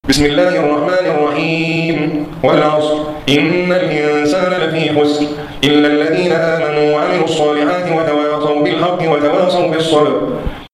بسم الله الرحمن الرحيم والعصر إن الإنسان لفي خسر إلا الذين آمنوا وعملوا الصالحات وتواصوا بالحق وتواصوا بالصبر